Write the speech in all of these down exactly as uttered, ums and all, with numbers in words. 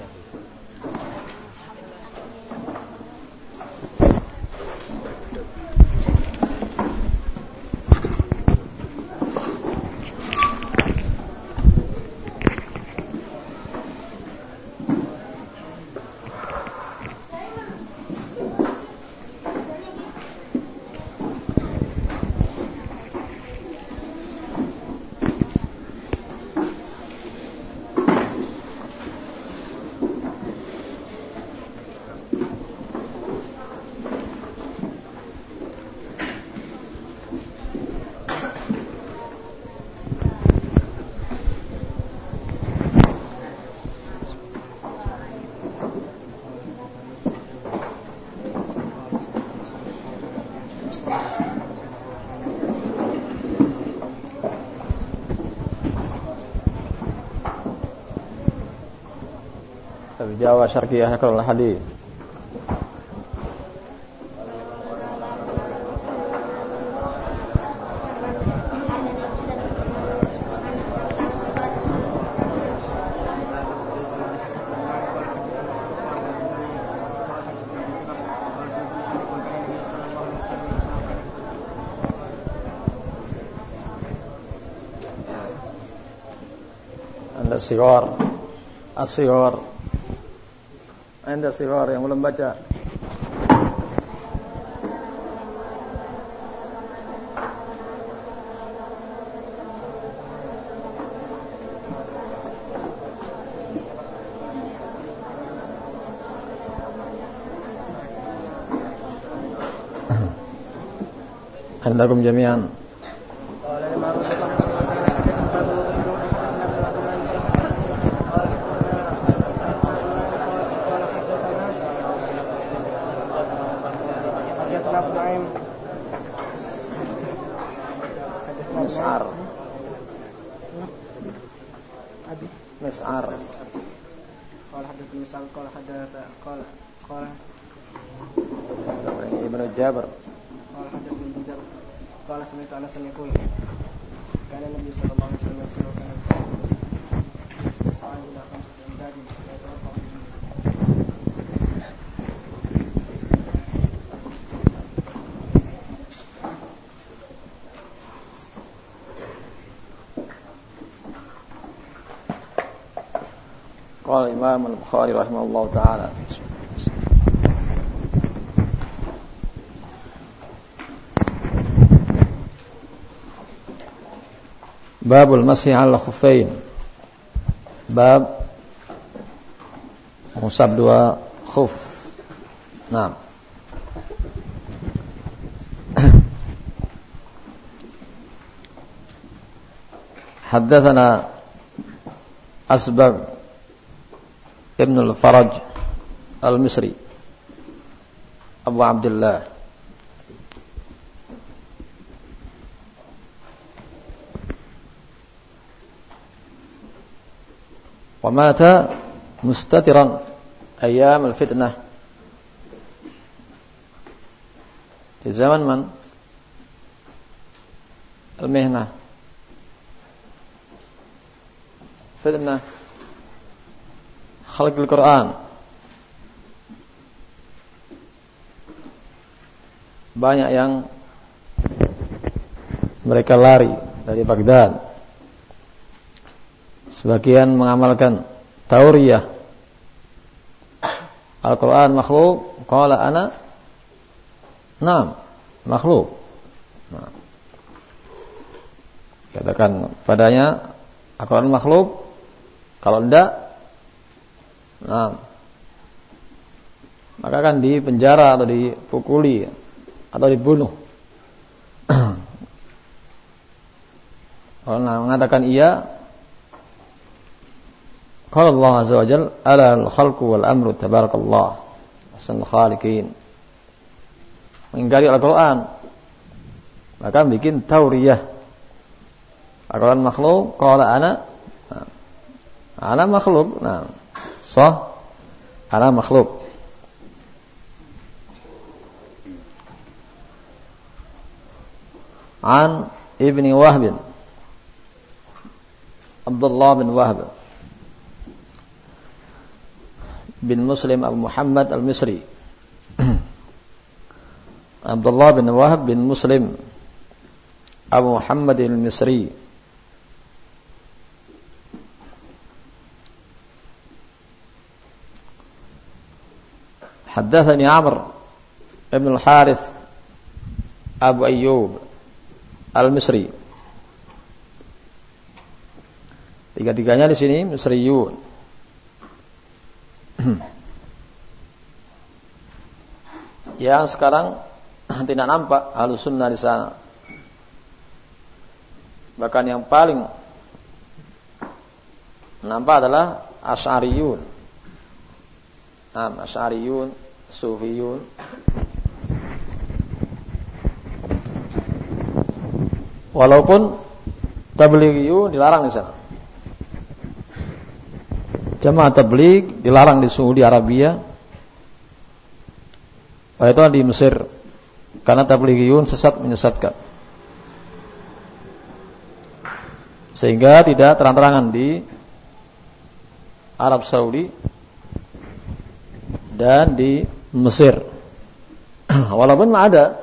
Jawa Syarqiyah Hakrul Hadis. Anda sigar, as-sigar. Anda sigar yang belum baca. Andakum jami'an. Mis'ar Mis'ar Qala hadatsana Mis'ar qala hadatsa qala qala Ibnu Jabir qala hadatsana Ibnu Jabir qala sami'tu Anas yaqul kana Nabi sallallahu alaihi wasallam yas'al ila khamsati amdadin Qala Imam Al-Bukhari rahimahullah ta'ala Babul masih ala khuffain. Bab musab dua khuf. Naam. Haddatsana Asbab Ibn al-Faraj al-Misri Abu Abdullah wa mata mustatiran ayyam al-fitnah di zaman man al-mihnah fitnah khalqul Quran. Banyak yang mereka lari dari Baghdad. Sebagian mengamalkan tauriyah. Al-Quran makhluk, qala ana naam makhluk. Nah. Katakan padanya Al-Quran makhluk, kalau tidak nah, maka akan dipenjara atau dipukuli atau dibunuh. Kalau mengatakan iya, qala Allah azza wa jalla ala al-khalqu wal amru tabarakallah ahsanul khaliqin. Mengingkari Al-Quran, maka bikin tauriyah. Al-Quran makhluk, qala ana nah, ana makhluk. Nah, sah ana makhluk. An Ibni Wahb Abdullah bin Wahb bin Muslim Abu Muhammad al-Misri. Abdullah bin Wahab bin Muslim Abu Muhammad al-Misri. Haddatsani Amr ibn al-Harith Abu Ayyub al-Misri. Tiga-tiganya di sini Misriyun. Yang sekarang tidak nampak Ahlus Sunnah di sana. Bahkan yang paling nampak adalah Asy'ariyun. Nah, Asy'ariyun, Sufiyun. Walaupun Tabligiyun dilarang di sana. Jamaah tabligh dilarang di Saudi Arabia. Itu di Mesir. Karena tabligiyun sesat menyesatkan. Sehingga tidak terang-terangan di Arab Saudi dan di Mesir. Walaupun ada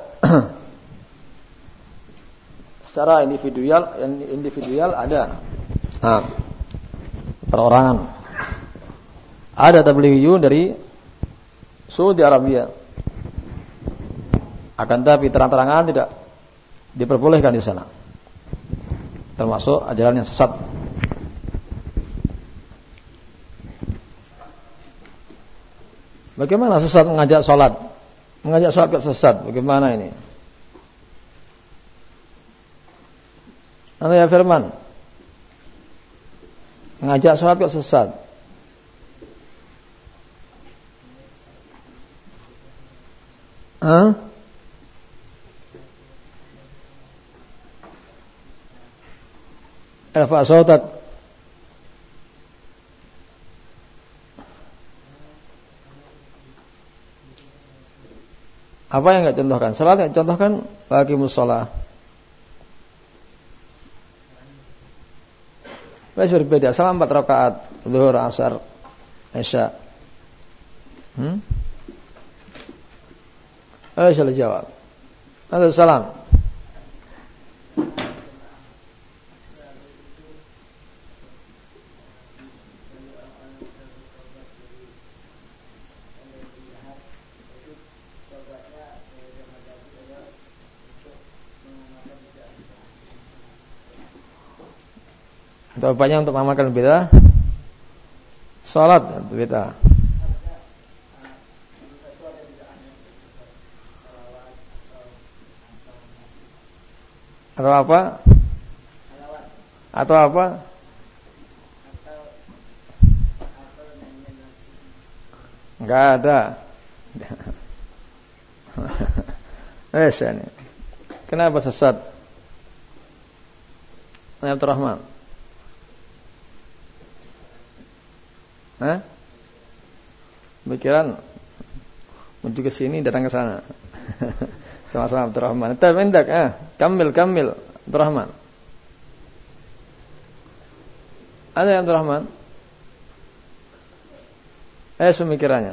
secara individual individual ada. Nah, perorangan. Ada tabligiyun dari Saudi Arabia. Akan tapi terang-terangan tidak diperbolehkan di sana. Termasuk ajaran yang sesat. Bagaimana sesat mengajak sholat? Mengajak sholat ke sesat. Bagaimana ini? Anda ya Firman, mengajak sholat ke sesat. Hah? Erfa sautak. Apa yang enggak contohkan? Salat enggak contohkan bagi musholah. Masih berbeda. Salat empat rakaat, zuhur, asar, isya. Hmm? Ayo salah jawab. Ada salam. Atau apanya untuk mengamalkan bidah? Salat bidah. Atau apa? Atau apa? Enggak ada. Eh, ini. Kenapa sesat? Abdul Rahman. Hah? Pikiran menuju ke sini datang ke sana. Sama-sama Abdul Rahman. Tapi hendak ah, kamil kamil Abdul Rahman. Ada yang Abdul Rahman? Eh, pemikirannya.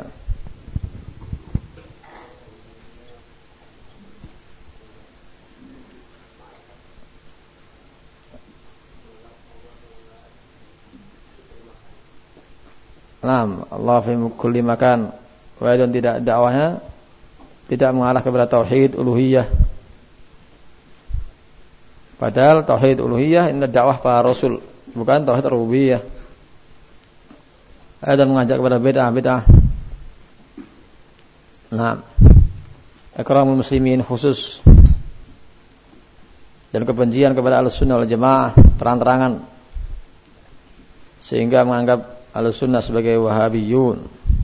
Naam, Allah fi kulli makan. Wa dan tidak dakwahnya tidak mengarah kepada tauhid uluhiyah. Padahal tauhid uluhiyah ini dakwah para rasul, bukan tauhid rububiyah. Dan mengajak kepada bid'ah bid'ah. Nah, ikramul muslimin khusus dan kebencian kepada Ahlussunnah wal Jamaah terang-terangan sehingga menganggap Ahlussunnah sebagai Wahabiyun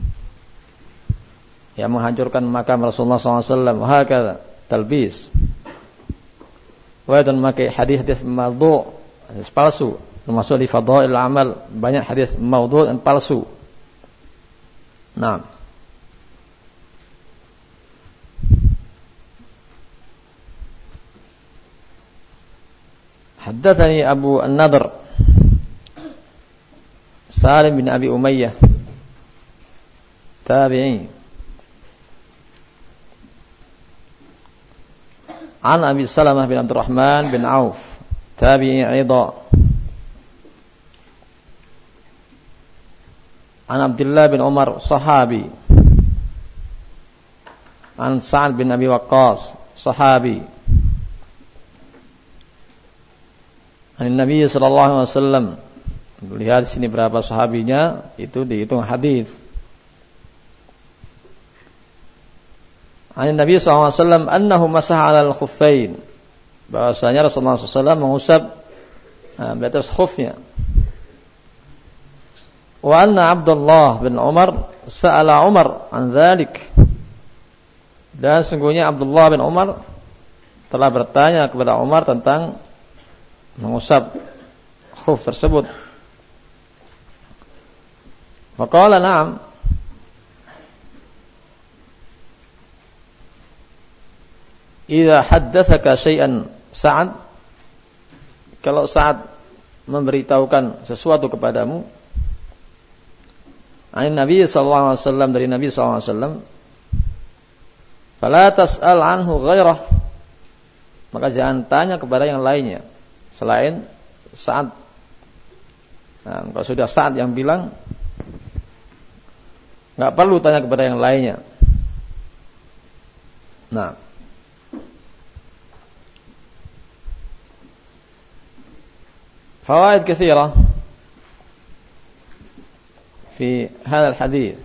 yang menghancurkan makam Rasulullah sallallahu alaihi wasallam. Hakadha talbis. Wa dan memakai hadis-hadis maudhu', hadis palsu, termasuk di fadail amal banyak hadis maudhu' dan palsu. Nah, haddatsani Abu An-Nadr Salim bin Abi Umayyah tabi'i. An Abi Salamah bin Abdurrahman bin Auf, tabi'i aidan. An Abdullah bin Umar, sahabi. An Sa'ad bin Abi Waqqas, sahabi. An Nabi sallallahu alaihi wasallam. Lihat sini berapa sahabinya, itu dihitung hadis. An Nabi sallallahu alaihi wasallam annahu masaha 'alal khuffain. Bahwasanya Rasulullah sallallahu alaihi wasallam mengusap nah, di atas khufnya. Wa anna Abdullah bin Umar sa'ala Umar an dzalik. Dan sungguhnya Abdullah bin Umar telah bertanya kepada Umar tentang mengusap khuf tersebut. Faqala na'am. Idza haddatsaka syai'an Sa'ad, kalau Sa'ad memberitahukan sesuatu kepadamu, an Nabi sallallahu alaihi wasallam, dari Nabi sallallahu alaihi wasallam, fala tas'al anhu ghairah, maka jangan tanya kepada yang lainnya selain Sa'ad. Nah, kalau sudah Sa'ad yang bilang, enggak perlu tanya kepada yang lainnya. Nah, fawaid katsirah fi hadzal hadits.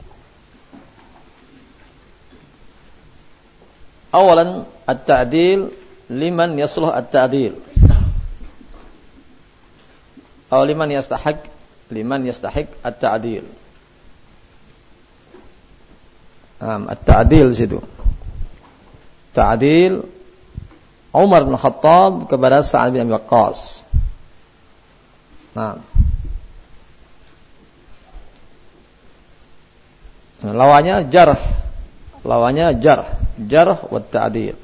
Awalan, at-ta'dil liman yasluh at-ta'dil. Atau liman yastahiq, liman yastahiq at-ta'dil. Um, at-ta'dil situ. Ta'dil Umar bin Khattab kepada Sa'ad bin Abi Waqqas. Nah, lawannya jarh, lawannya jarh, jarh wa ta'dil.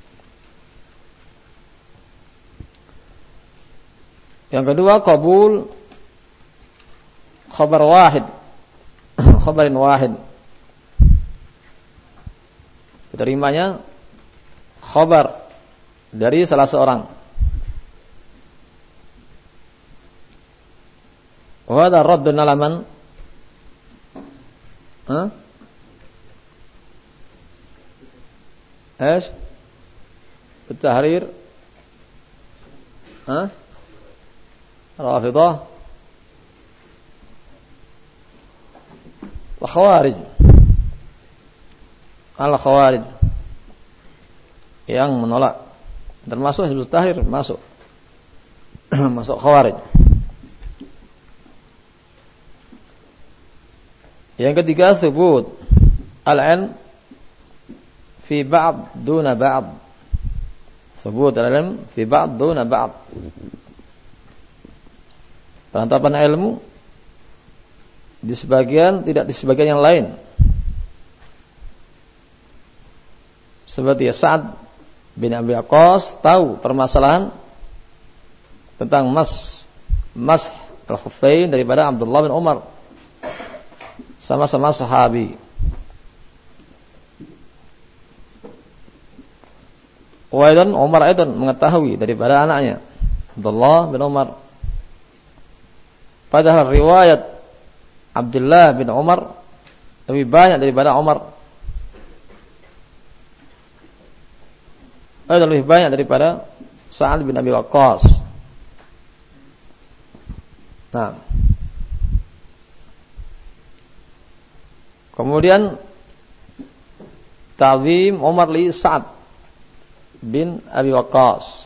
Yang kedua, qabul khabar wahid, khabarin wahid. Diterimanya khabar dari salah seorang. Wa hadha raddun ala man? Ha? ايش؟ التحرير؟ ها؟ رافضة وخوارج. Al-Khawarij yang menolak, termasuk Hizbut Tahrir masuk masuk Khawarij. Yang ketiga, thubut al-ilm fi ba'd duna ba'd. Thubut al-ilm fi ba'd duna ba'd. Penetapan ilmu di sebagian, tidak di sebagian yang lain. Seperti Sa'ad bin Abi Waqqas tahu permasalahan tentang mas mas al-khuffain daripada Abdullah bin Umar, sama-sama sahabi. Waidan Umar itu mengetahui daripada anaknya Abdullah bin Umar. Padahal riwayat Abdullah bin Umar lebih banyak daripada Umar. Ada lebih banyak daripada Sa'ad bin Abi Waqqas. Nah, kemudian ta'zim Umar li Sa'ad bin Abi Waqqas.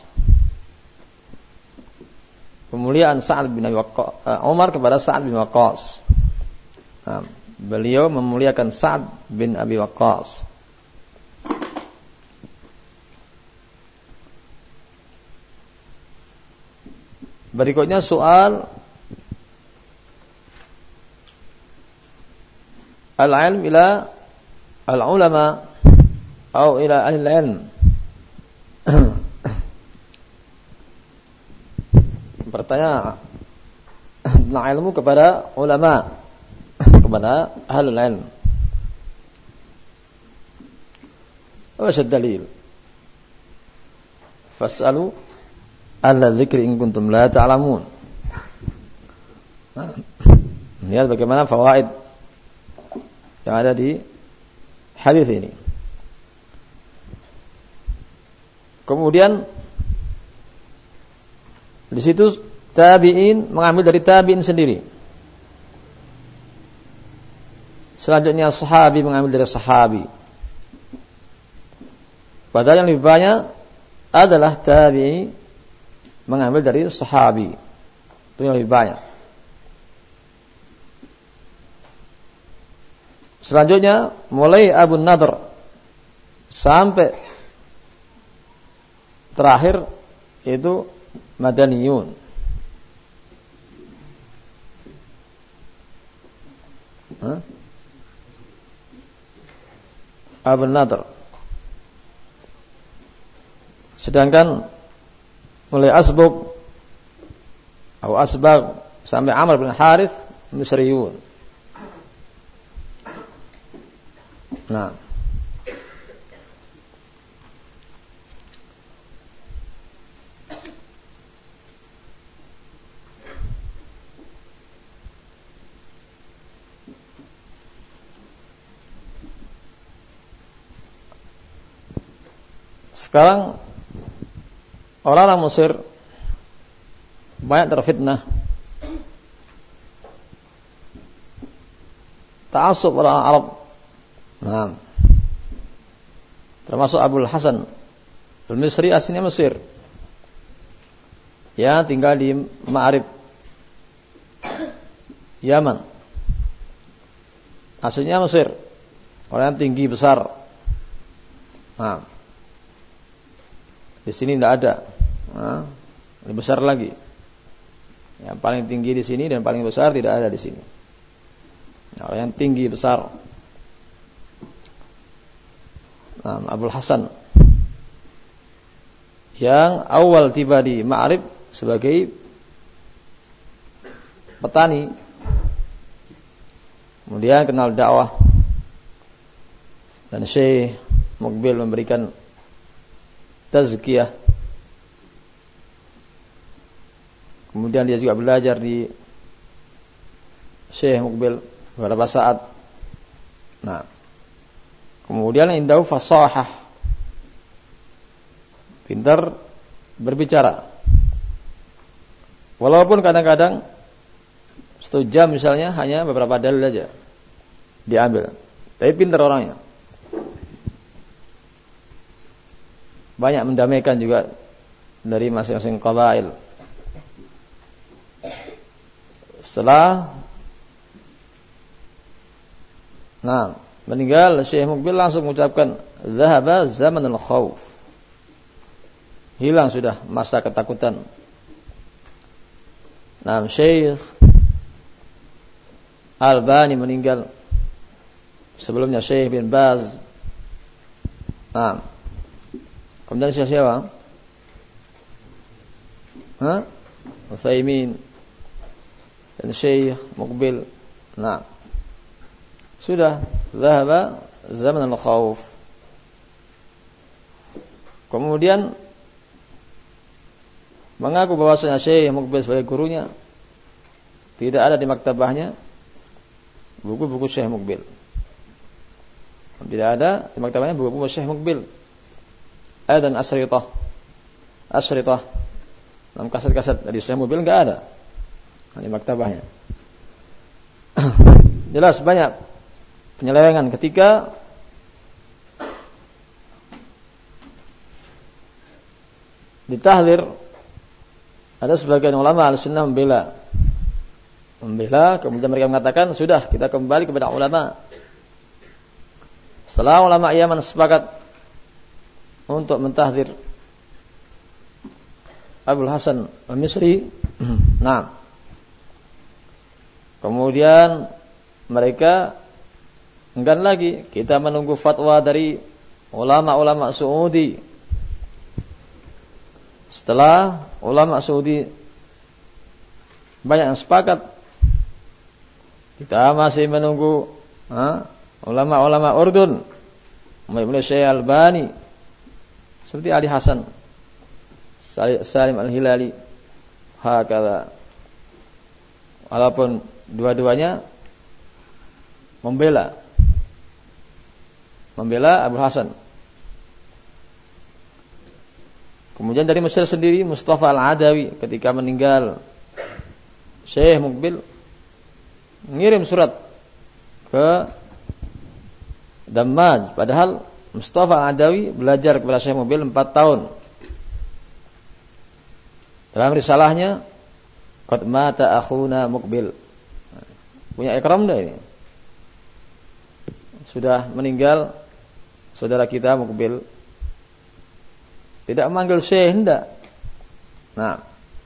Kemuliaan Sa'ad bin Abi Waqqas, uh, Umar kepada Sa'ad bin Waqqas. Nah, beliau memuliakan Sa'ad bin Abi Waqqas. Berikutnya soal al-ilm ila al-ulama atau ila ahli al-ilm. Bertanya tentang ilmu kepada ulama, kepada ahlul ilm. Wa dalil. Fas'alu alla dzikri in kuntum la ta'lamun. Nah, lihat bagaimana fawaid yang ada di hadis ini. Kemudian di situ tabi'in mengambil dari tabi'in sendiri. Selanjutnya sahabi mengambil dari sahabi. Padahal yang lebih banyak adalah tabi'i mengambil dari sahabi. Itu yang lebih banyak. Selanjutnya mulai Abu Nadr sampai terakhir itu Madaniyun. Hah? Abu Nadr. Sedangkan mulai Asbaq atau Asbaq sampai Amr bin Harith Misriyun. Nah, sekarang orang-orang Mesir banyak terfitnah, ta'assub orang Arab. Nah, termasuk Abul Hasan Al-Misri aslinya Mesir, ya tinggal di Ma'rib, Yaman. Aslinya Mesir, orang yang tinggi besar. Nah, di sini tidak ada. Nah, lebih besar lagi. Yang paling tinggi di sini dan paling besar tidak ada di sini. Nah, orang yang tinggi besar. Nah, Abul Hasan yang awal tiba di Ma'rib sebagai petani, kemudian kenal dakwah, dan Syekh Muqbil memberikan tazkiyah. Kemudian dia juga belajar di Syekh Muqbil beberapa saat. Nah, kemudian indahu fasahah, pintar berbicara. Walaupun kadang-kadang satu jam misalnya hanya beberapa dalil aja diambil, tapi pintar orangnya. Banyak mendamaikan juga dari masing-masing qabail. Setelah nah meninggal, Syekh Muqbil langsung mengucapkan zahaba zamanul khauf. Hilang sudah masa ketakutan. Nah, Syekh Albani meninggal. Sebelumnya Syekh bin Baz. Nah, kemudian Syekh siapa? Hah? Utsaimin dan Syekh Muqbil. Nah, sudah zahaba zaman al-khauf. Kemudian mengaku bahwasanya Syekh Muqbil sebagai gurunya tidak ada di maktabahnya buku-buku Syekh Muqbil. Tidak ada di maktabahnya buku-buku Syekh Muqbil. Ada dan asritah. Asritah. Dalam kaset-kaset dari Syekh Muqbil enggak ada di maktabahnya. Jelas banyak penyelewengan ketika ditahlir. Ada sebagian ulama Ahlussunnah membela membela kemudian mereka mengatakan sudah kita kembali kepada ulama. Setelah ulama Yaman sepakat untuk mentahdir Abul Hasan Al-Misri, nah kemudian mereka enggan lagi, kita menunggu fatwa dari ulama-ulama Saudi. Setelah ulama Saudi banyak yang sepakat, kita masih menunggu ha, ulama-ulama Urdun. mulai Syekh Albani, seperti Ali Hasan, Salim Al-Hilali, hakala. Walaupun dua-duanya membela membela Abu Hasan. Kemudian dari Mesir sendiri Mustafa Al-Adawi ketika meninggal, Syekh Muqbil mengirim surat ke Dammaj, padahal Mustafa Al-Adawi belajar kepada Syekh Muqbil empat tahun. Dalam risalahnya, qad mata akhuna Muqbil. Punya ikram dah ini. Sudah meninggal saudara kita Muqbil. Tidak memanggil Syekh, hendak. Nah.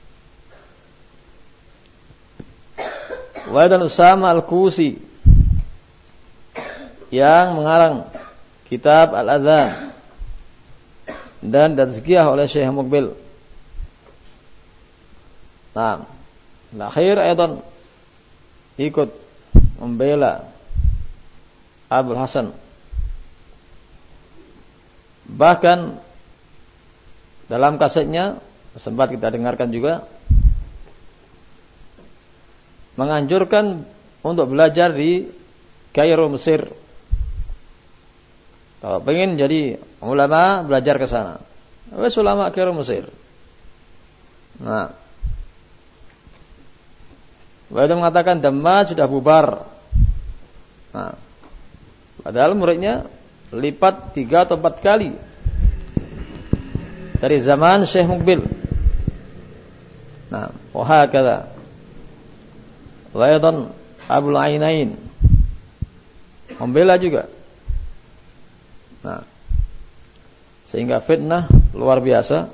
Wa dan Usama Al-Kusi yang mengarang kitab Al-Adhan dan tazkiyah oleh Syekh Muqbil. Nah, akhir ayatan ikut membela Abul Hasan. Bahkan dalam kasetnya sempat kita dengarkan juga menganjurkan untuk belajar di Kairo, Mesir. Kalau pengen jadi ulama, belajar ke sana. Wes ulama Kairo, Mesir. Nah, Wahid mengatakan Dammaj sudah bubar. Nah, padahal muridnya lipat tiga atau empat kali dari zaman Syekh Muqbil. Nah, wahakala. Waidan Abul Ainain membela juga. Nah, sehingga fitnah luar biasa.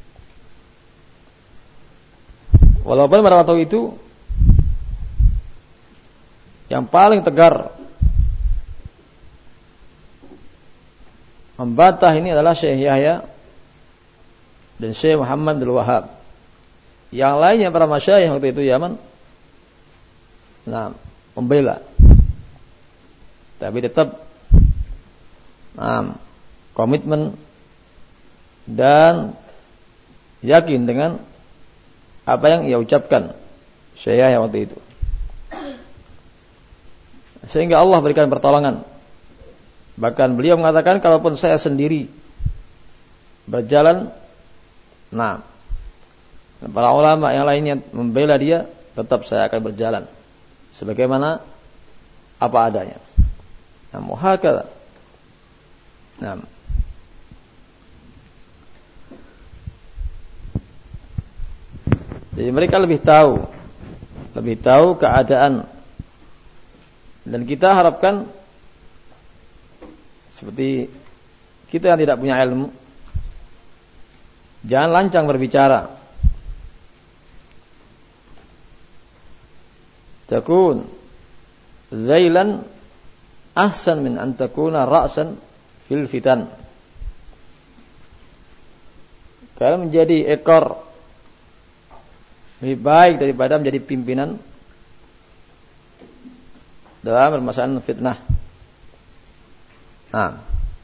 Walaupun pada waktu itu yang paling tegar membantah ini adalah Syekh Yahya dan Syekh Muhammad Abdul Wahhab. Yang lainnya para masyayikh waktu itu Yaman, nah, membela. Tapi tetap nah, komitmen dan yakin dengan apa yang ia ucapkan Syekh Yahya waktu itu. Sehingga Allah berikan pertolongan. Bahkan beliau mengatakan, kalaupun saya sendiri berjalan, nah, para ulama yang lainnya membela dia, tetap saya akan berjalan sebagaimana apa adanya. Nah, muhakala. Nah, jadi mereka lebih tahu, lebih tahu keadaan. Dan kita harapkan seperti kita yang tidak punya ilmu, jangan lancang berbicara. Takun zailan ahsan min an takuna ra'san fil fitan. Kalau menjadi ekor lebih baik daripada menjadi pimpinan dalam permasalahan fitnah. Nah,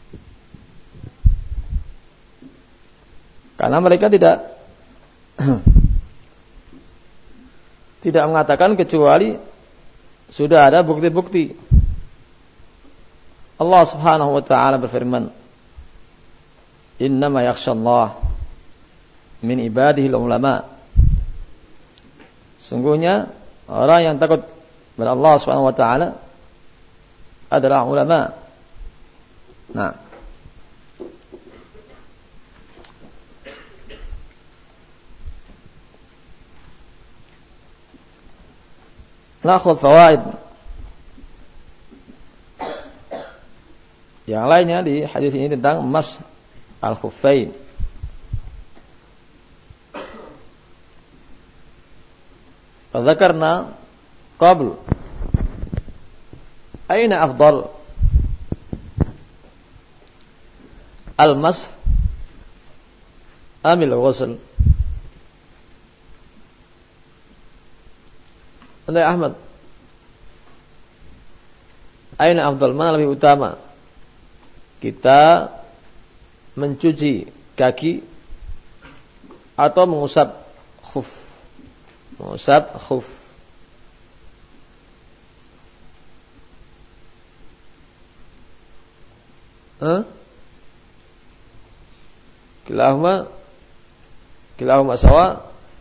karena mereka tidak tidak mengatakan kecuali sudah ada bukti-bukti. Allah Subhanahu wa taala berfirman, "Innama yakhshallah min ibadihi ulama." Sungguhnya orang yang takut kepada Allah Subhanahu wa taala adalah ulama. Nah, nakhud fawaid yang lainnya di hadis ini tentang mas al-khuffain. Fadzakarna qabl aina afdal al-mas amil ghusl. Andai Ahmad, aina afdal, mana lebih utama, kita mencuci kaki atau mengusap khuf. Mengusap khuf. Hah? Kilahuma kilahuma sawa.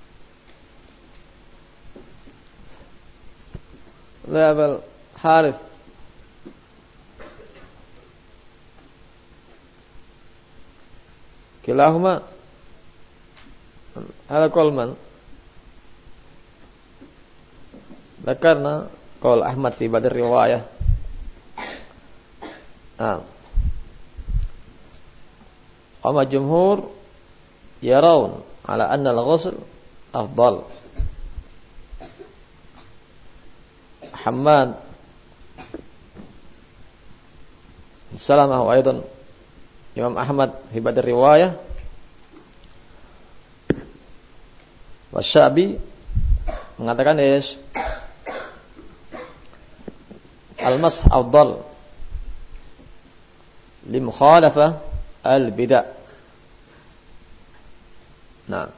ذهب الحارث كلاهما على قول من ذكرنا قول أحمد في بعض الرواية آه. أما الجمهور يرون على أن الغسل أفضل. حماد سلمة وأيضا إمام أحمد في بعض الرواية والشعبي mengatakan is al-mas afdal li mukhalafah al-bid'ah. Nah,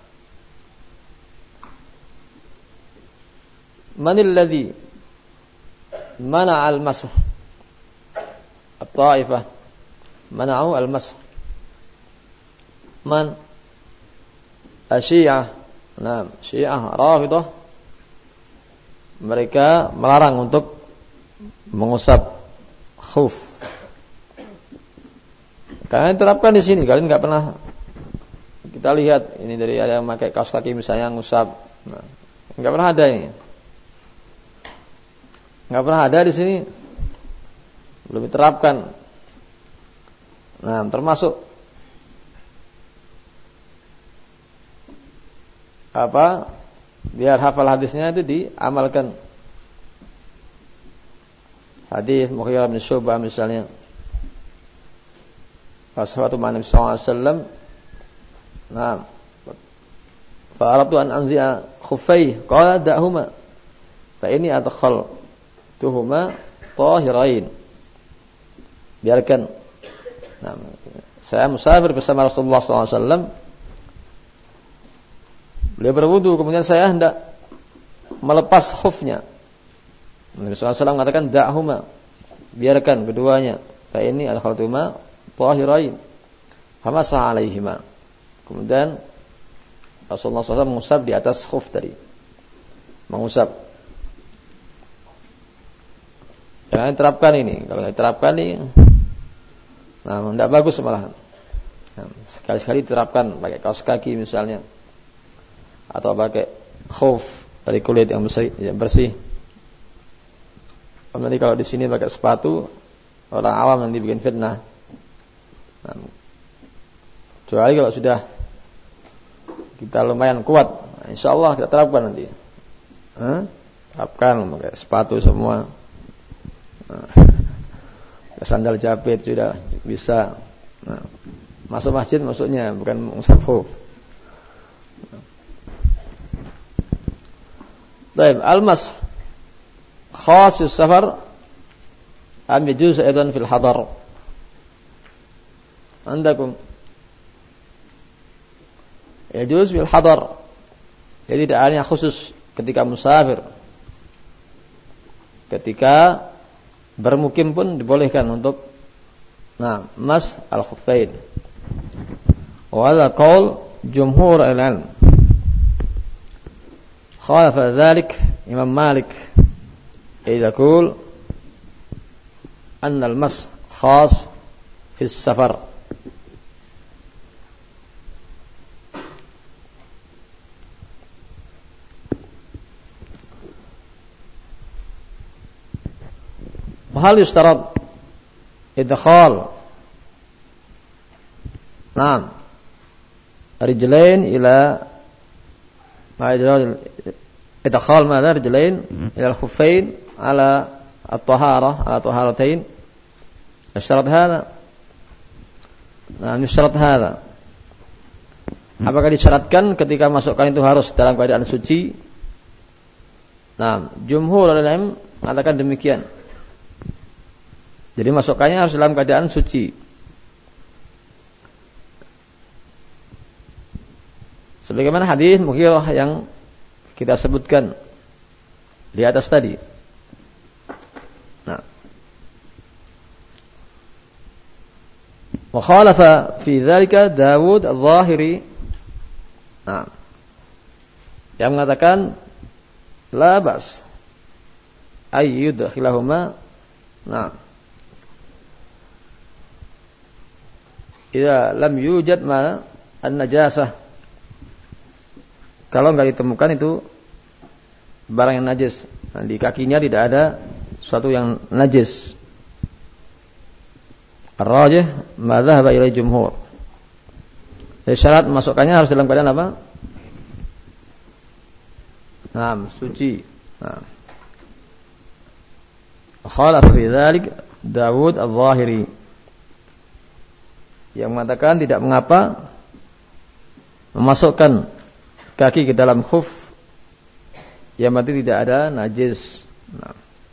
man alladhi mana al-masah at-ta'ifah mana'u al-masah man asyi'ah. Nah, Syiah Rafidah mereka melarang untuk mengusap khuf. Karena diterapkan di sini, kalian enggak pernah kita lihat ini dari ada yang pakai kaos kaki misalnya ngusap. Nah, enggak pernah ada ini. Enggak pernah ada di sini. Belum diterapkan. Nah, termasuk apa? Biar hafal hadisnya itu diamalkan. Hadis Mughirah bin Syu'bah misalnya. Sahabat Nabi sallallahu alaihi wasallam. Nah, fa'aratu an anzi'a khuffai, qala da'huma. Fa ini adkhaltuhuma tahirain. Biarkan. Nah, saya musafir bersama Rasulullah sallallahu alaihi wasallam. Beliau berwudu, kemudian saya hendak melepas khufnya. Nabi sallallahu alaihi wasallam mengatakan da'huma, biarkan keduanya. Fa ini adkhaltuhuma tahirain. Famasa alaihima. Kemudian Rasulullah sallallahu alaihi wasallam mengusap di atas khuf tadi. Mengusap. Jangan diterapkan ini. Kalau diterapkan ini, nah, tidak bagus malahan. Nah, sekali-sekali diterapkan pakai kaos kaki misalnya, atau pakai khuf dari kulit yang bersih. Yang bersih. Nanti kalau di sini pakai sepatu, orang awam nanti bikin fitnah. Nah, kecuali kalau sudah kita lumayan kuat, insya Allah kita terapkan nanti. Hah? Terapkan pakai sepatu semua. Nah, sandal jepit sudah bisa. Nah, masuk masjid maksudnya bukan mengusap khuf. Baik, al-mas khas fi safar am yajuz aidan fil hadar. Andakum yajuz fil hadar. Jadi tidak hanya khusus ketika musafir. Ketika bermukim pun dibolehkan untuk nah, mas al-khuffain. Wa hadha qaul jumhur al-ilm. Khalafa dzalik Imam Malik idza qul anna al-mas khas fi as-safar. وهل يشترط إدخال نعم رجلين إلى إدخال ماذا رجلين إلى الخفين على الطهارة على طهارتين يشترط هذا نعم يشترط هذا. Apakah disyaratkan ketika masukkan itu harus dalam keadaan suci? Nah, jumhur ulama mengatakan demikian. Jadi masukkannya harus dalam keadaan suci. Sebagaimana hadis Mughirah yang kita sebutkan di atas tadi. Nah. Wa khalafa fi dzalika Dawud Adh-Dhahiri. Nah. Yang mengatakan la bas ay yudkhilahuma. Nah. Idza lam yujad ma an-najasah. Kalau enggak ditemukan itu barang yang najis. Nah, di kakinya tidak ada sesuatu yang najis. Ar-rajih ma dhahaba ilaihi jumhur. Jadi syarat masukkannya harus dalam keadaan apa? Naam, suci. Nah. Khalafa fi dzalik Dawud Adh-Dhahiri yang mengatakan tidak mengapa memasukkan kaki ke dalam khuf yang berarti tidak ada najis. Nah.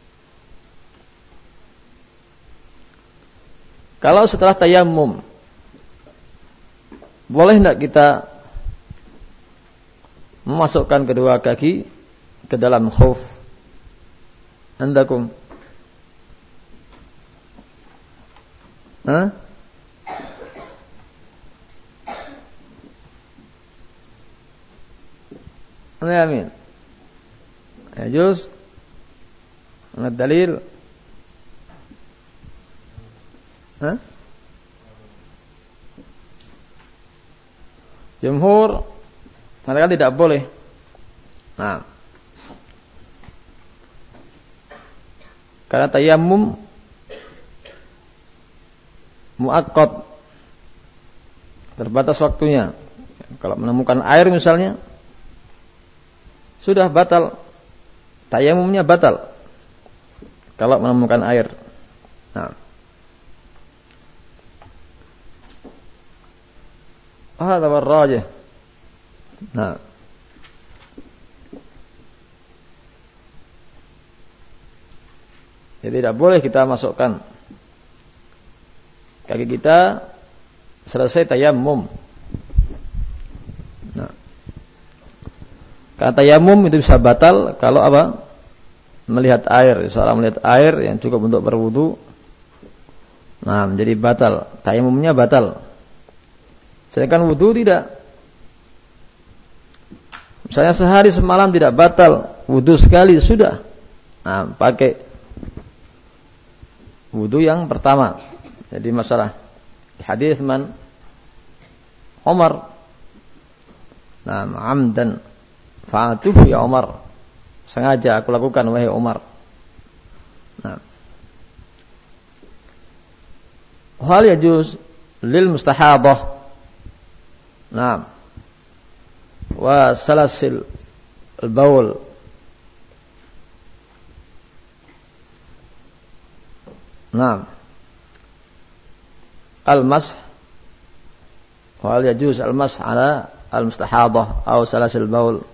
Kalau setelah tayammum, boleh tidak kita memasukkan kedua kaki ke dalam khuf? Andakum? Hah? Amin. Yajuz. Mana dalil? Hah? Jumhur mengatakan tidak boleh. Nah. Karena tayammum muakkad, terbatas waktunya. Kalau menemukan air misalnya, sudah batal, tayamumnya batal kalau menemukan air. Nah, hadza war-rajih. Nah, jadi tidak boleh kita masukkan kaki kita selesai tayammum. Karena tayamum itu bisa batal kalau apa? Melihat air. Seorang melihat air yang cukup untuk berwudu, nah menjadi batal. Tayamumnya batal. Sedangkan wudu tidak. Misalnya sehari semalam tidak batal, wudu sekali sudah. Nah, pakai wudu yang pertama. Jadi masalah hadis man Umar, nah amdan fa'atuhu ya Umar, sengaja aku lakukan wahai Umar. Nah, hal yajuz lil mustahadah, nah, wa salasil al-baul, nah, al-mas, hal yajuz al-mas ala al-mustahadah atau salasil baul.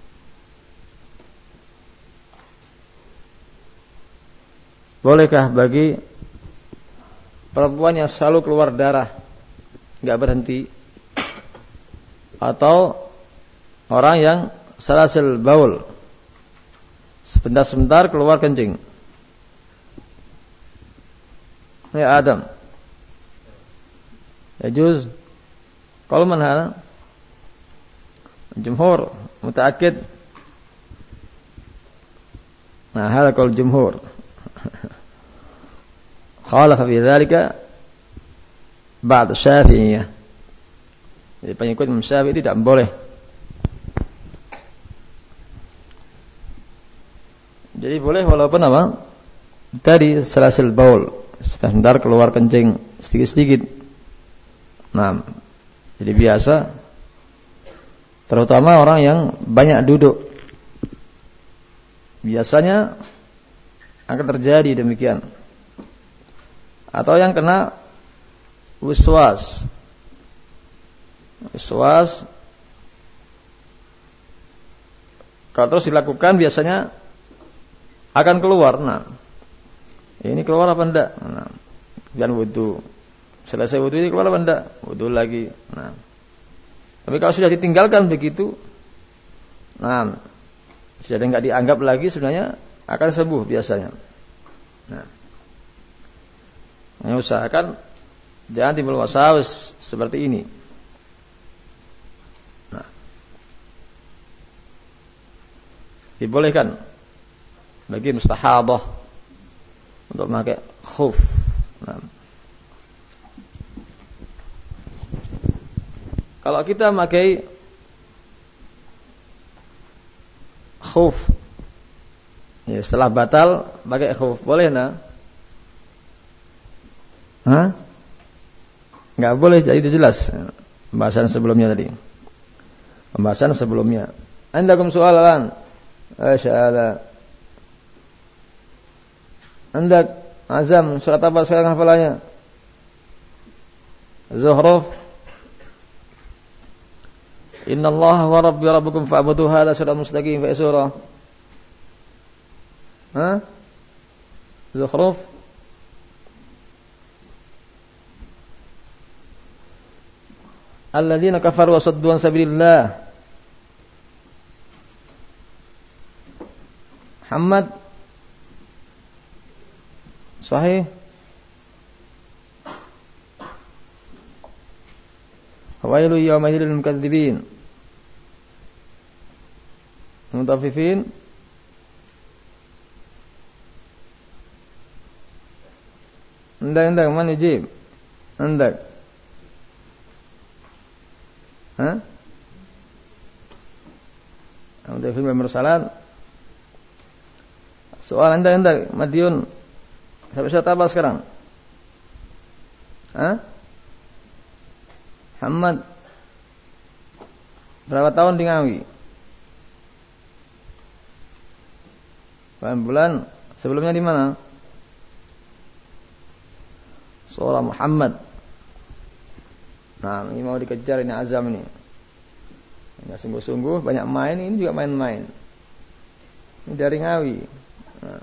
Bolehkah bagi perempuan yang selalu keluar darah enggak berhenti, atau orang yang salasil baul, sebentar-sebentar keluar kencing? Ya Adam, yajuz. Kalau mana jumhur mutaakkid. Nah, hal qaul jumhur. Khalafa fi dzalika ba'd Syafi'iyah. Jadi pengikut Imam Syafi'i tidak boleh. Jadi boleh walaupun apa? Tadi salasil baul, sebentar keluar kencing sedikit-sedikit. Nah, jadi biasa. Terutama orang yang banyak duduk. Biasanya akan terjadi demikian. Atau yang kena wiswas. Wiswas kalau terus dilakukan biasanya akan keluar. Nah, ini keluar apa enggak? Nah, dan wudu. Selesai wudu ini keluar apa enggak? Wudu lagi. Nah, Tapi kalau sudah ditinggalkan begitu, nah, sudah enggak dianggap lagi, sebenarnya akan sembuh biasanya. Nah, usahakan jangan timbul waswas seperti ini. Nah, dibolehkan bagi mustahadah untuk memakai khuf. Nah, kalau kita memakai khuf, ya setelah batal pakai khuf, boleh nah? Hah? Enggak boleh, jadi itu jelas pembahasan sebelumnya tadi. Pembahasan sebelumnya. Andakum soalan? Masyaallah. Andak azam surat apa sekarang hafalannya? Zuhruf. Innallaha wa rabbi rabbukum fa'budu hadza siratal mustaqim fa surah. Ha? Zukhruf. Alladzina kafaru wa saddu an sabilillah. Muhammad. Sahih. Wailu yawma idhil lil mukadzibin. Mutaffifin. Anda anda mana jib? Anda. Hah? Mutaffifin bil mursalat. Soal anda anda Madiun. Sampai surat apa sekarang? Hah? Muhammad. Berapa tahun di Ngawi? Bulan sebelumnya di mana? Surah Muhammad. Nah, ini mau dikejar ini azam ini. Enggak sungguh-sungguh, banyak main, ini juga main-main. Ini dari Ngawi. Nah.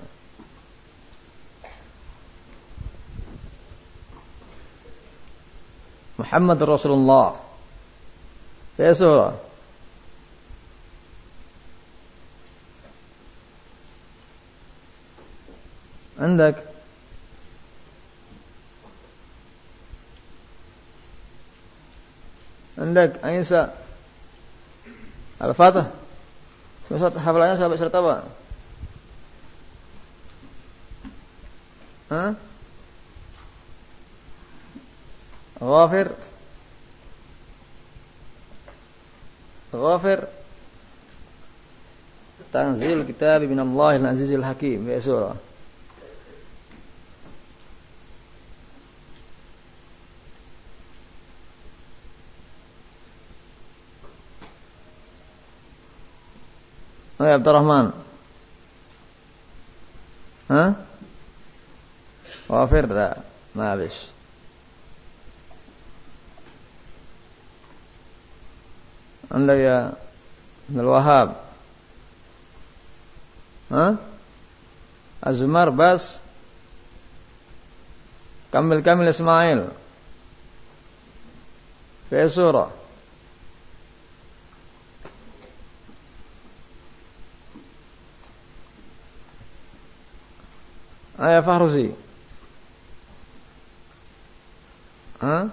Muhammad Rasulullah. Saya surah. عندك عندك Aisyah Al-Fatah. Surat hafalannya sampai surat apa? Hah? Ghafir. Ghafir. Tanzil kitab min Allahil Azizil Hakim. Ya surah. Oh ya Abdurrahman. Hah? Ghafir لا ما بش. عندك يا ابن الوهاب. ها؟ الزمر بس. كمل كمل إسماعيل. في سورة. Ayah Fahruzi. Hah?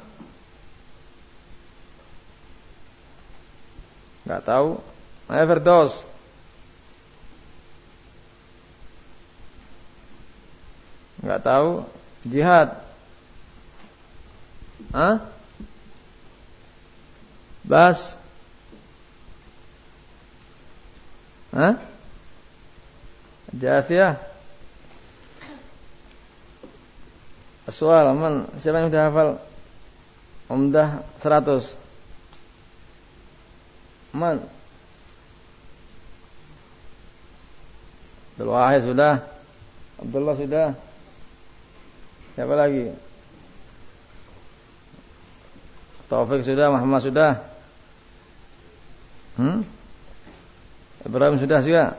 Enggak tahu. Ayah Firdaus. Enggak tahu. Jihad. Hah? Bas. Hah? Jafiyah. Soal, man, siapa yang sudah hafal Umdah seratus? Man. Abdul Wahid sudah. Abdullah sudah. Siapa lagi? Taufik sudah, Muhammad sudah. Hmm? Ibrahim sudah juga.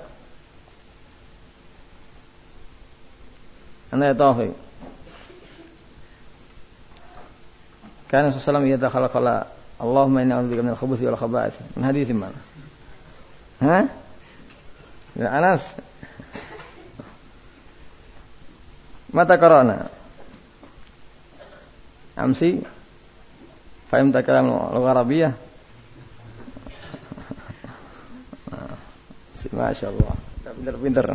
Anak Taufik. Karena Rasulullah sallallahu alaihi wasallam yadakhala Allahumma inna a'udzubika minal khubuthi wal khaba'ith. Min hadits mana? Hah? Ya Anas. Mata qara'na. Amsi. Fahimta kalam al-Arabiyah. Masya Allah. Pintar-pintar.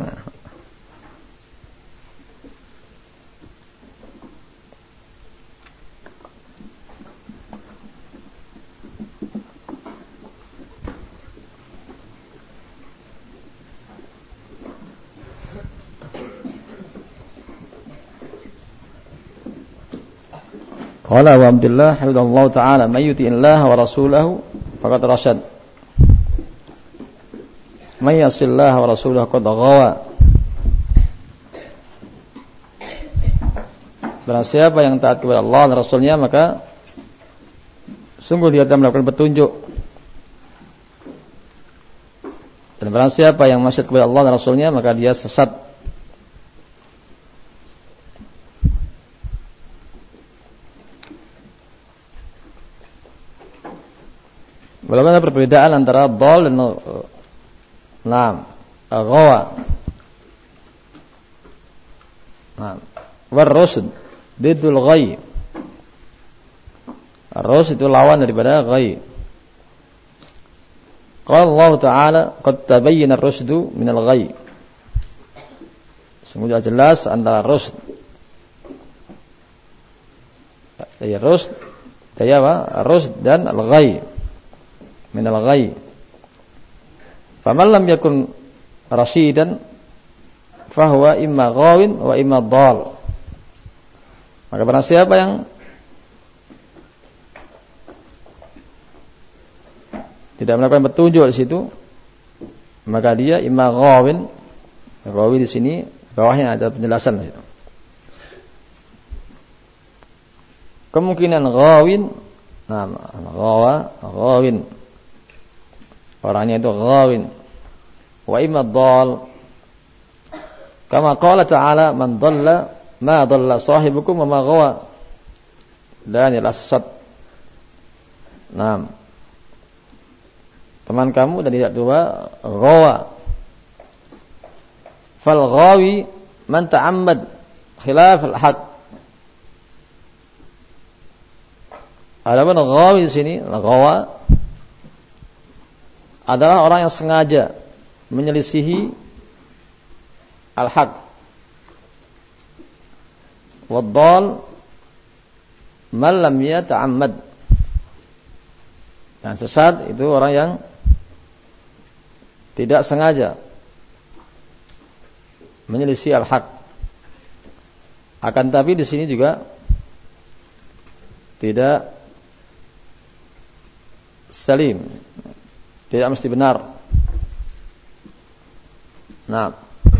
Qala Abu Abdullah hafizallahu ta'ala may yuti'illaha wa rasulahu faqad rasyad. May yasillaha wa rasulahu qad ghawa. Barang siapa yang taat kepada Allah dan Rasulnya maka sungguh dia telah melakukan petunjuk. Dan barang siapa yang maksiat kepada Allah dan Rasulnya maka dia sesat. Walaupun ada perbedaan antara dhal dan naam, ghawa. Naam, war rusd diddul ghay. Ar-rusd itu lawan daripada ghay. Qala Allah Ta'ala qad tabayyana ar-rusdu min al-ghay. Sungguh jelas antara rusd. Ya rusd, ya apa? Rusd dan al-ghay. Min al-ghay. Faman lam yakun rasyidan fahuwa imma ghawin wa imma dhal. Maka barang siapa yang tidak melakukan petunjuk di situ maka dia imma ghawin. Ghawi di sini bawahnya ada penjelasan di situ. Kemungkinan ghawin, nah ghawa, ghawin orangnya itu ghawin wa imma dhal kama qala ta'ala man dhalla ma dhalla sahibukum wa ma ghawa dan ialah sesat. Nah, teman kamu dan tidak tua ghawa. Fal ghawi man ta'ammad khilaf al-haq. Adapun ghawi di sini ghawa adalah orang yang sengaja menyelisihi al-haq. Waddal man lam yata'ammad. Dan sesat itu orang yang tidak sengaja menyelisih al-haq. Akan tapi di sini juga tidak salim. Tidak mesti benar. Nah,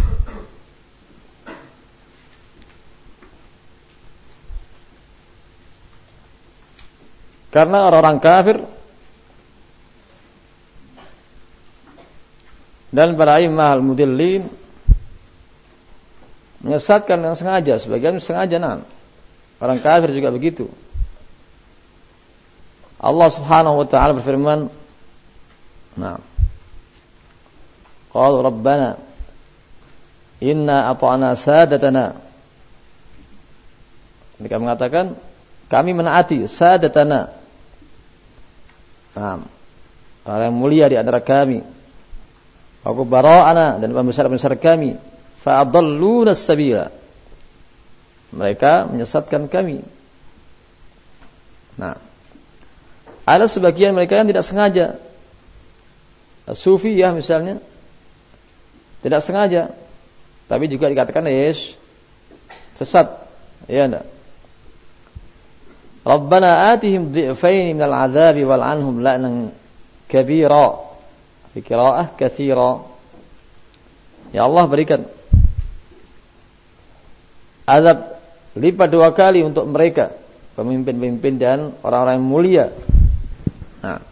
karena orang-orang kafir dan para imam al-mudillin menyesatkan dengan sengaja, sebagian sengaja. Nah, orang kafir juga begitu. Allah Subhanahu wa taala berfirman, nah, qalu rabbana inna ata'na sadatana. Mereka mengatakan kami menaati sadatana. Nah, orang yang mulia di antara kami. Wa kubara'ana dan pembesar-pembesar kami. Fa adalluna as-sabila. Mereka menyesatkan kami. Nah, ada sebagian mereka yang tidak sengaja. Sufiyah misalnya tidak sengaja, tapi juga dikatakan yes sesat, ya enggak? Rabbana atihim dhi'faini minal 'adzabi wal 'anhum la'nan kabira. Fi qira'ah katsira. Ya Allah, berikan azab lipat dua kali untuk mereka, pemimpin-pemimpin dan orang-orang yang mulia. Nah,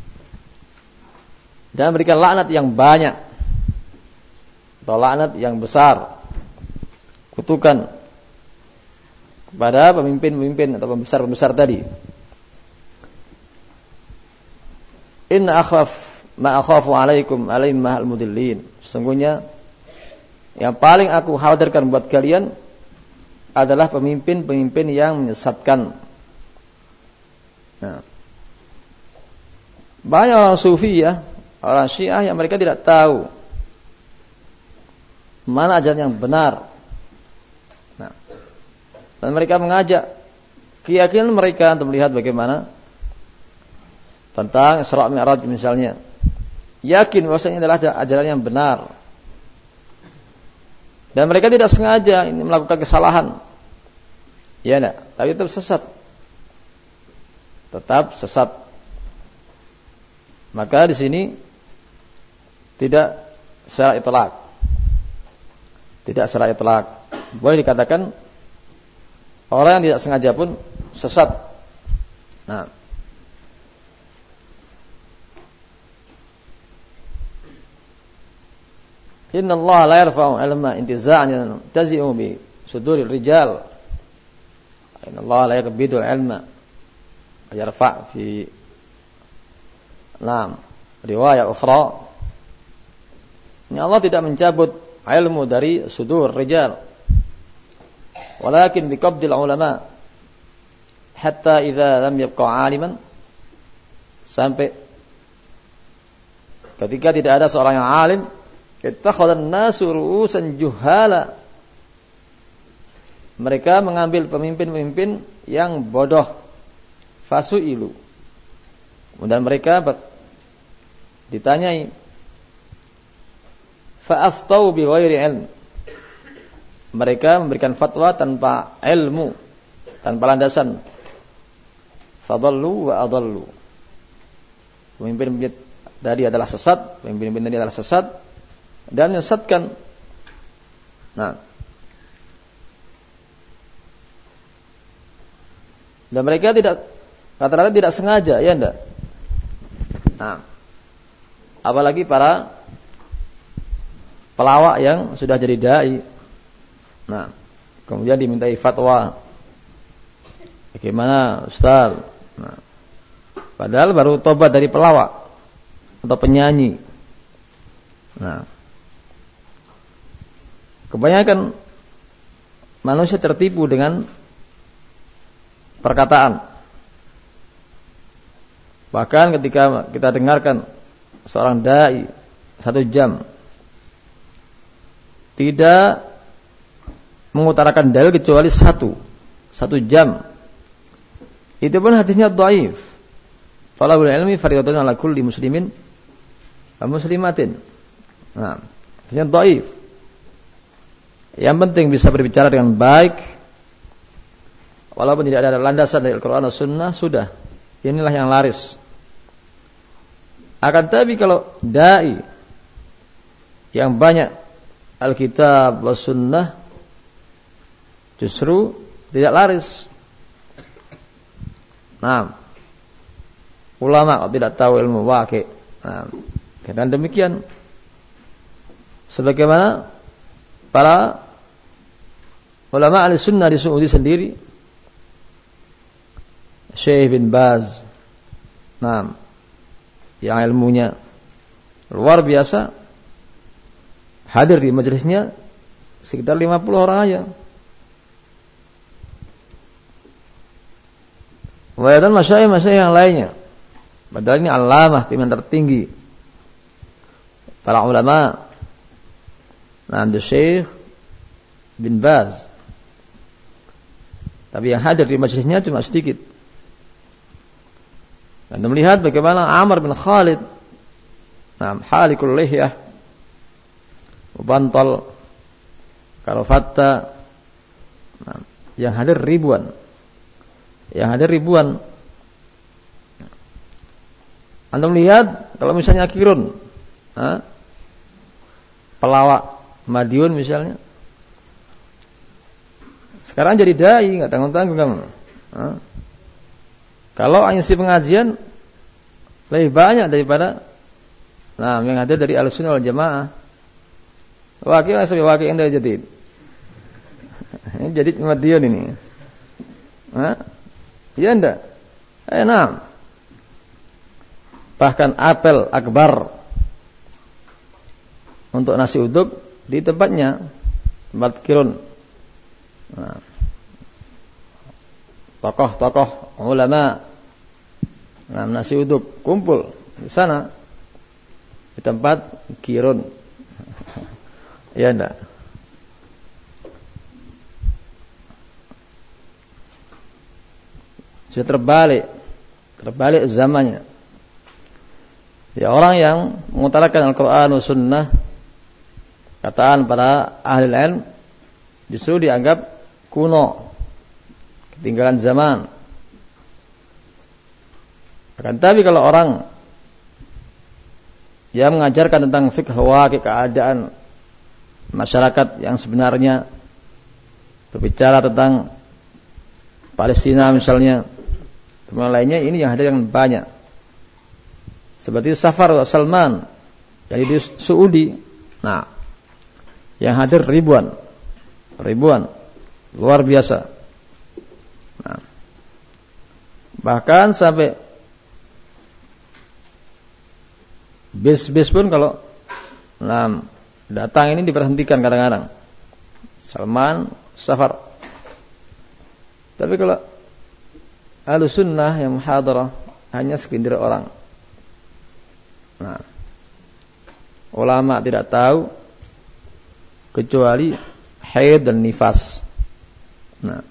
dan berikan laknat yang banyak atau laknat yang besar, kutukan kepada pemimpin-pemimpin atau pembesar-pembesar tadi. Inna akhaf ma akhafu alaikum alaimah al-mudillin. Sesungguhnya yang paling aku khawatirkan buat kalian adalah pemimpin-pemimpin yang menyesatkan. Nah, banyak orang sufi ya, orang Syiah yang mereka tidak tahu mana ajaran yang benar. Nah, dan mereka mengajak keyakinan mereka untuk melihat bagaimana tentang Isra Mi'raj misalnya. Yakin bahwasanya adalah ajaran yang benar. Dan mereka tidak sengaja ini melakukan kesalahan. Ya enggak, tapi tetap sesat. Tetap sesat. Maka di sini tidak secara itlaq. Tidak secara itlaq. Boleh dikatakan orang yang tidak sengaja pun sesat. Nah, Inna Allah la yarfa'u ilma intiza'an tazi'u bi suduril rijal. Inna Allah la yaqbidu ilma wa yarfa' fi Naam, riwayat ukhra. Ini Allah tidak mencabut ilmu dari sudur rijal. Walakin biqabdil ulama hatta idza lam yabqa 'aliman, sampai ketika tidak ada seorang yang alim, ittakhadhan nasu ru'usan juhala, mereka mengambil pemimpin-pemimpin yang bodoh, fasu'ilu, kemudian mereka ber- ditanyai, fa'aftau bi ghairi ilm, mereka memberikan fatwa tanpa ilmu, tanpa landasan, fadallu wa adallu, pemimpin-pemimpin tadi adalah sesat, pemimpin-pemimpin tadi adalah sesat dan menyesatkan. Nah, dan mereka tidak, rata-rata tidak sengaja, ya enggak? Nah, apalagi para pelawak yang sudah jadi dai. Nah, kemudian dimintai fatwa. Bagaimana Ustaz? Nah, padahal baru tobat dari pelawak atau penyanyi. Nah, kebanyakan manusia tertipu dengan perkataan. Bahkan ketika kita dengarkan seorang dai satu jam tidak mengutarakan dalil kecuali satu satu jam, itu pun hadisnya dhaif. Talabul ilmi fardhatun 'ala kulli muslimin wa muslimatin. Nah, hadisnya dhaif. Yang penting bisa berbicara dengan baik, walaupun tidak ada landasan dari Al-Quran atau Sunnah, sudah. Inilah yang laris. Akan tapi kalau dai yang banyak Alkitab wa Sunnah, justru tidak laris. Nah, ulama kalau tidak tahu ilmu waqi', nah, kata demikian. Sebagaimana para ulama ahli sunnah di Saudi sendiri, Syekh bin Baz, nah, yang ilmunya luar biasa, hadir di majelisnya sekitar lima puluh orang aja. Walaupun masyayikh-masyayikh yang lainnya, padahal ini alamah, pimpinan tertinggi para ulama. Nah, ada Syekh bin Baz, tapi yang hadir di majelisnya cuma sedikit. Dan melihat bagaimana Amr bin Khalid, nah, halikul lihyah, bantal, karafatta, nah, yang hadir ribuan, yang hadir ribuan. Anda melihat kalau misalnya Kirun, nah, pelawak Madiun misalnya, sekarang jadi dai, nggak tanggung-tanggung kamu. Nah, kalau ngisi pengajian lebih banyak daripada nah yang ada dari Ahlussunnah wal Jamaah. Wakil asal wakil yang dari Jadid. Ini Jadid Madiun ini. Hah? Iya enggak? Eh, nah. bahkan apel akbar untuk nasi uduk di tempatnya, tempat kirun. Nah, tokoh-tokoh ulama, nah, nasi uduk kumpul di sana di tempat kirun. Ya enggak? Sudah terbalik, terbalik zamannya. Ya, orang yang mengutarakan Al-Quran dan Sunnah, kataan para ahli ilmu, justru dianggap kuno, ketinggalan zaman. Akan tapi kalau orang yang mengajarkan tentang fikih waqi', keadaan masyarakat yang sebenarnya, berbicara tentang Palestina misalnya, teman lainnya, ini yang hadir yang banyak. Seperti Safar Salman jadi di Saudi. Nah, yang hadir ribuan, ribuan, luar biasa. Nah, bahkan sampai bis-bis pun kalau nah, datang ini diberhentikan kadang-kadang. Salman, Safar. Tapi kalau Ahlus Sunnah yang muhadarah hanya segelintir orang. Nah, ulama tidak tahu kecuali haid dan nifas. Nah,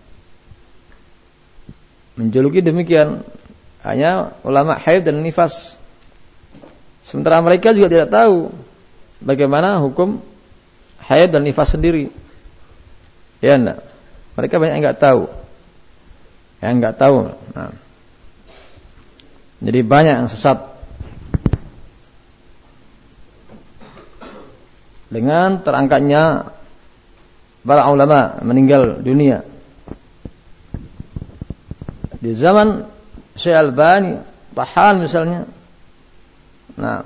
menjuluki demikian hanya ulama haid dan nifas. Sementara mereka juga tidak tahu bagaimana hukum haid dan nifas sendiri. Ya enggak? Mereka banyak yang enggak tahu. Yang enggak tahu. Nah, jadi banyak yang sesat dengan terangkatnya para ulama meninggal dunia. Di zaman Syekh Albani, Tahan misalnya. Nah,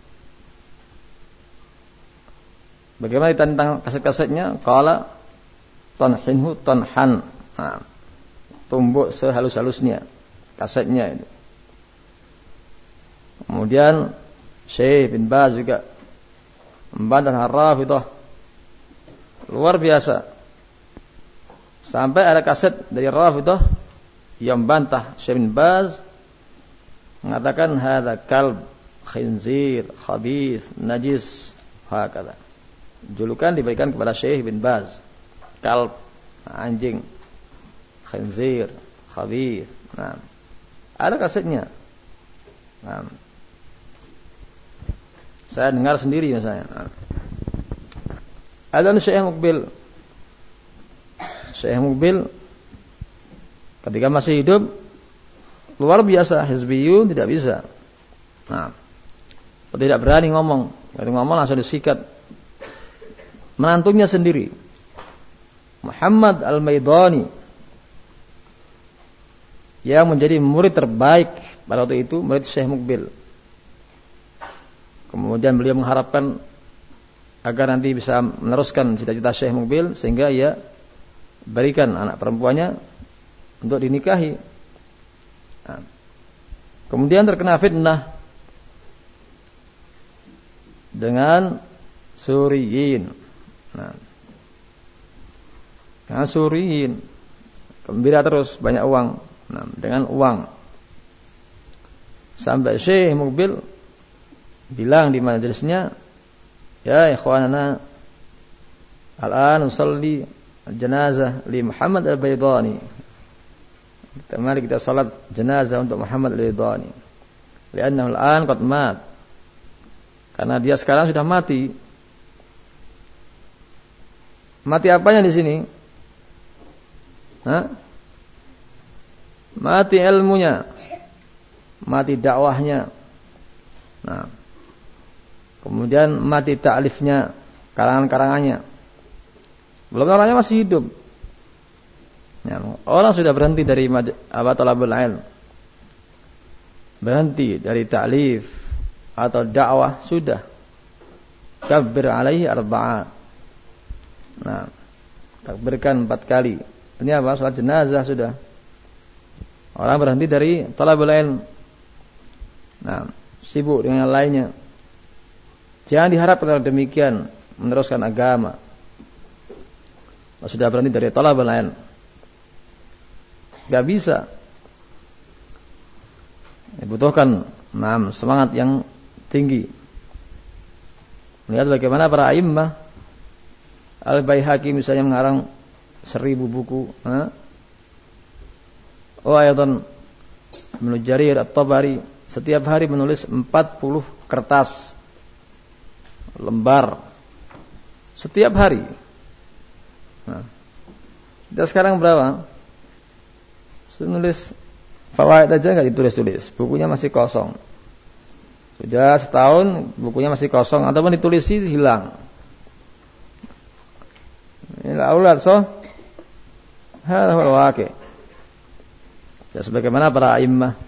bagaimana tentang kaset-kasetnya? Qala tanhinhu tanhan. Nah, tumbuk sehalus-halusnya kasetnya itu. Kemudian Syekh bin Baz juga membantah Rafidhah luar biasa. Sampai ada kaset dari Rafidhah yang membantah Syekh bin Baz, mengatakan hadza kalb khinzir khabith najis hakala. Julukan diberikan kepada Syekh bin Baz, kalb, anjing, khinzir, khabith. Nah, ada kasetnya. Nah, saya dengar sendiri misalnya. Nah, ada Syekh Mukbil. Syekh Mukbil ketika masih hidup luar biasa, hizbiyun tidak bisa. Nah, tidak berani ngomong. Kalau ngomong langsung disikat. Menantunya sendiri, Muhammad Al-Maidani, yang menjadi murid terbaik pada waktu itu, murid Syekh Mukbil. Kemudian beliau mengharapkan agar nanti bisa meneruskan cita-cita Syekh Mukbil, sehingga ia berikan anak perempuannya untuk dinikahi. Nah, kemudian terkena fitnah dengan Suriyin. Nah, dengan Suriyin gembira terus, banyak uang. Nah, dengan uang sampai Syekh Mukbil bilang di majelisnya, ya ikhwanana, al-an usalli al-janazah li Muhammad al-Baydani. Kita mari kita salat jenazah untuk Muhammad al-Baydani. Li'annahu al-an qad mat. Karena dia sekarang sudah mati. Mati apanya di sini? Hah? Mati ilmunya, mati dakwahnya. Nah, kemudian mati ta'lifnya, karangan-karangannya. Belum orangnya masih hidup. Ya, orang sudah berhenti dari apa talabul ilm, berhenti dari ta'lif atau dakwah sudah. Kabbir alaihi arba'a. Nah, takbirkan empat kali. Ini apa? Salat jenazah sudah. Orang berhenti dari talabul ilm. Nah, sibuk dengan yang lainnya. Jangan diharapkan demikian meneruskan agama. Sudah berhenti dari thalabul ilm. Gak bisa. Dibutuhkan nah, semangat yang tinggi. Melihat bagaimana para a'immah Al-Baihaqi misalnya mengarang seribu buku. Ha? Oh ayatan Ibnu Jarir At-Tabari setiap hari menulis empat puluh kertas lembar setiap hari. Nah, kita sekarang berapa? Sudah nulis fawaid aja nggak ditulis-tulis, bukunya masih kosong. Sudah setahun bukunya masih kosong ataupun ditulisi hilang. Ini aulad so. Hal hal waqi'. Ya sebagaimana para a'immah.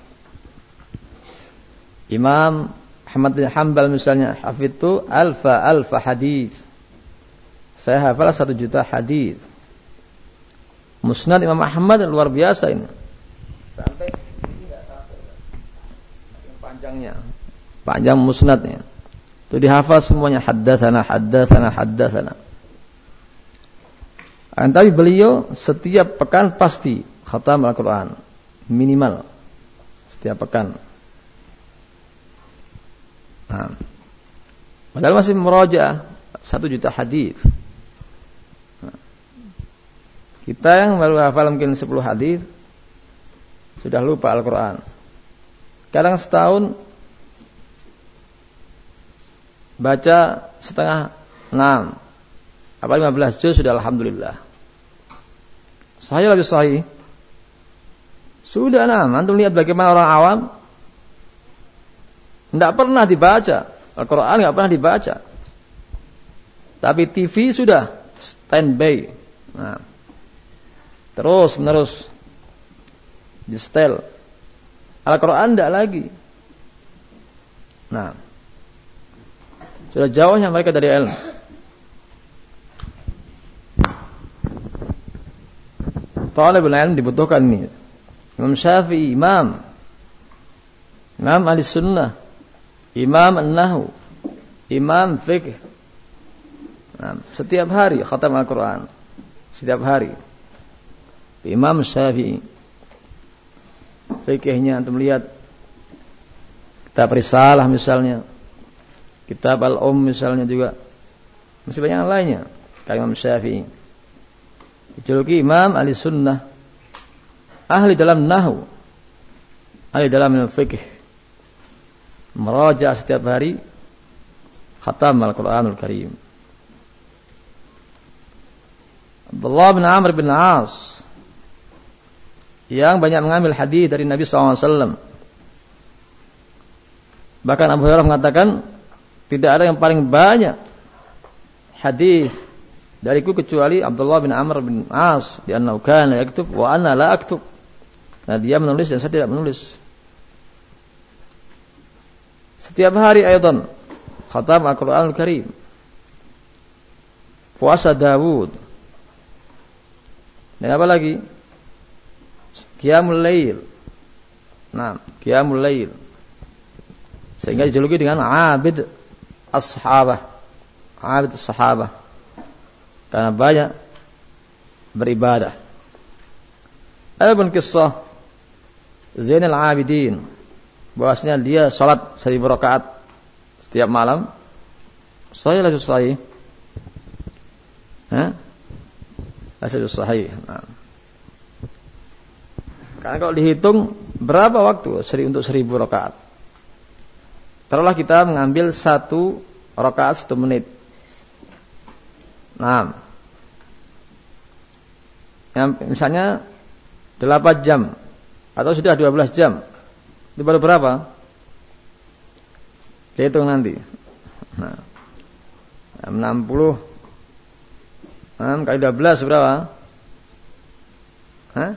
Imam Ahmad bin Hanbal misalnya, hafidtu alfa alfa hadis. Saya hafal satu juta hadis. Musnad Imam Ahmad luar biasa ini. Sampai ini enggak sampai. Yang panjangnya. Panjang musnadnya. Itu dihafal semuanya haddatsana haddatsana haddatsana. Tapi beliau setiap pekan pasti khatam Al-Qur'an minimal setiap pekan. Nah, padahal masih merajaah satu juta hadis. Nah, kita yang baru hafal mungkin sepuluh hadis sudah lupa Al-Qur'an. Kadang setahun baca setengah enam, apa lima belas juz sudah alhamdulillah. Saya lebih sahih. Sudah enam. Antum lihat bagaimana orang awam tidak pernah dibaca Al-Quran, tidak pernah dibaca. Tapi T V sudah standby. Nah, terus menerus di setel. Al-Quran tidak lagi. Nah, sudah jauhnya mereka dari ilmu. Talibul ilm dibutuhkan ini. Imam Syafi'i, imam. Imam ahli sunnah. Imam an-nahwu. Imam fiqh. Nah, setiap hari khatam Al-Quran. Setiap hari. Imam Syafi'i. Fiqhnya antum lihat. Kitab Risalah misalnya. Kitab Al-Um misalnya juga. Masih banyak yang lainnya. Kayak Imam Syafi'i. Dijuluki imam ahli sunnah, ahli dalam nahwu, ahli dalam fiqh, meraja setiap hari khatam Al-Quranul Karim. Abdullah bin Amr bin As yang banyak mengambil hadis dari Nabi sallallahu alaihi wasallam. Bahkan Abu Hurairah mengatakan tidak ada yang paling banyak hadis dariku kecuali Abdullah bin Amr bin As, di annahu kana yaktub wa ana la aktub. Nah, dia menulis dan saya tidak menulis. Setiap hari ayatan khatam Al-Qur'anul Karim. Puasa Dawud. Dan apa lagi? Qiyamul Lail. Nah, Qiyamul Lail. Sehingga dijuluki dengan Abid As-Sahabah. Abid As-Sahabah. Karena banyak beribadah. Adapun kisah Zainal Abidin, bahwasanya dia salat seribu rakaat setiap malam, saya la sahih. Hah? La sahih. Nah. Karena kalau dihitung berapa waktu seri untuk seribu rakaat? Taruhlah kita mengambil satu rakaat satu menit. Nah, yang misalnya delapan jam atau sudah dua belas jam, itu baru berapa? Hitung nanti. Nah, enam puluh enam kali dua belas berapa? Hah?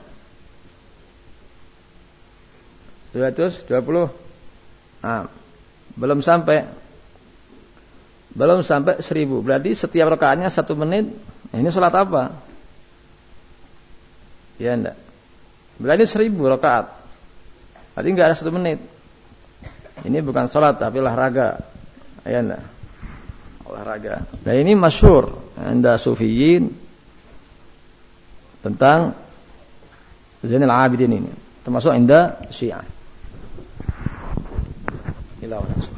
dua ratus dua puluh. Nah, belum sampai. Belum sampai seribu. Berarti setiap rakaatnya satu menit. Nah, ini salat apa? Ya enggak. Berarti seribu rakaat. Berarti enggak ada satu menit. Ini bukan sholat tapi olahraga. Ya, nah. Olahraga. Nah ini masyhur anda sufiyin tentang Zainal Abidin ini. Termasuk anda Syiah. Ila